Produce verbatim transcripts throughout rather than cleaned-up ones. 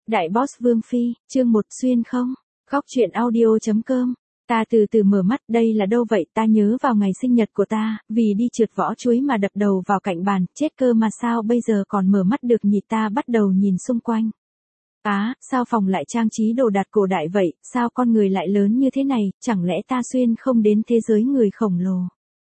Đại boss Vương Phi, chương một xuyên không? Khóc chuyện audio.com. Ta từ từ mở mắt, đây là đâu vậy? Ta nhớ vào ngày sinh nhật của ta, vì đi trượt võ chuối mà đập đầu vào cạnh bàn, chết cơ mà sao bây giờ còn mở mắt được nhỉ? Ta bắt đầu nhìn xung quanh. Á, sao phòng lại trang trí đồ đạc cổ đại vậy, sao con người lại lớn như thế này, chẳng lẽ ta xuyên không đến thế giới người khổng lồ?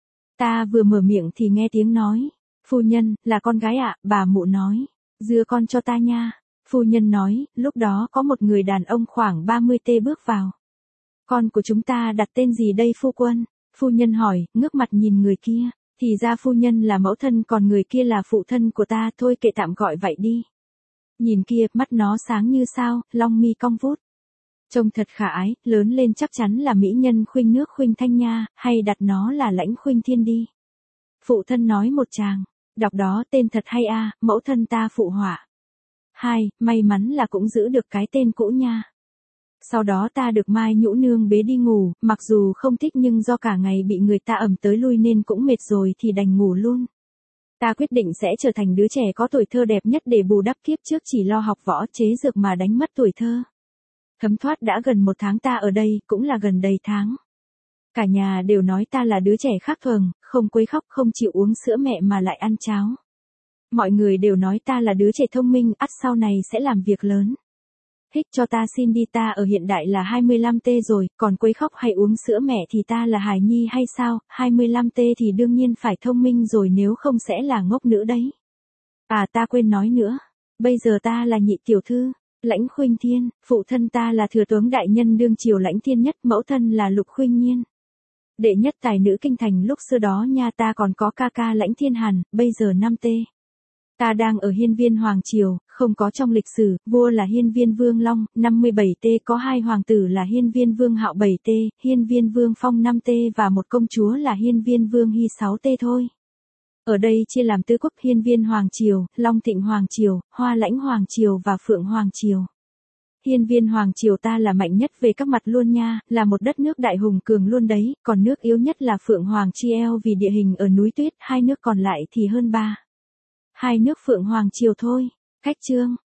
Ta vừa mở miệng thì nghe tiếng nói. Phu nhân, là con gái ạ, bà mụ nói. Dưa con cho ta nha. Phu nhân nói, lúc đó có một người đàn ông khoảng ba mươi tê bước vào. Con của chúng ta đặt tên gì đây phu quân? Phu nhân hỏi, ngước mặt nhìn người kia. Thì ra phu nhân là mẫu thân còn người kia là phụ thân của ta, thôi kệ tạm gọi vậy đi. Nhìn kia, mắt nó sáng như sao, long mi cong vút. Trông thật khả ái, lớn lên chắc chắn là mỹ nhân Khuynh Nước Khuynh Thanh nha, hay đặt nó là Lãnh Khuynh Thiên đi. Phụ thân nói một tràng, đọc đó tên thật hay a, mẫu thân ta phụ họa. Hai, may mắn là cũng giữ được cái tên cũ nha. Sau đó ta được Mai Nhũ Nương bế đi ngủ, mặc dù không thích nhưng do cả ngày bị người ta ẩm tới lui nên cũng mệt rồi thì đành ngủ luôn. Ta quyết định sẽ trở thành đứa trẻ có tuổi thơ đẹp nhất để bù đắp kiếp trước chỉ lo học võ chế dược mà đánh mất tuổi thơ. Thấm thoát đã gần một tháng ta ở đây, cũng là gần đầy tháng. Cả nhà đều nói ta là đứa trẻ khác thường, không quấy khóc, không chịu uống sữa mẹ mà lại ăn cháo. Mọi người đều nói ta là đứa trẻ thông minh, ắt sau này sẽ làm việc lớn. Hích cho ta xin đi, ta ở hiện đại là hai mươi lăm tê rồi, còn quấy khóc hay uống sữa mẹ thì ta là hài nhi hay sao? hai mươi lăm tê thì đương nhiên phải thông minh rồi, nếu không sẽ là ngốc nữa đấy. À ta quên nói nữa, bây giờ ta là nhị tiểu thư, Lãnh Khuynh Thiên, phụ thân ta là thừa tướng đại nhân đương triều Lãnh Thiên Nhất, mẫu thân là Lục Khuynh Nhiên. Đệ nhất tài nữ kinh thành lúc xưa đó nha, ta còn có ca ca Lãnh Thiên Hàn, bây giờ năm tê. Ta đang ở hiên viên Hoàng Triều, không có trong lịch sử, vua là hiên viên Vương Long, năm mươi bảy tê, có hai hoàng tử là hiên viên Vương Hạo bảy tê, hiên viên Vương Phong năm tê và một công chúa là hiên viên Vương Hy sáu tê thôi. Ở đây chia làm tứ quốc: hiên viên Hoàng Triều, Long Thịnh Hoàng Triều, Hoa Lãnh Hoàng Triều và Phượng Hoàng Triều. Hiên viên Hoàng Triều ta là mạnh nhất về các mặt luôn nha, là một đất nước đại hùng cường luôn đấy, còn nước yếu nhất là Phượng Hoàng Triều vì địa hình ở núi tuyết, hai nước còn lại thì hơn ba. Hai nước Phượng Hoàng Triều thôi. Khách chương.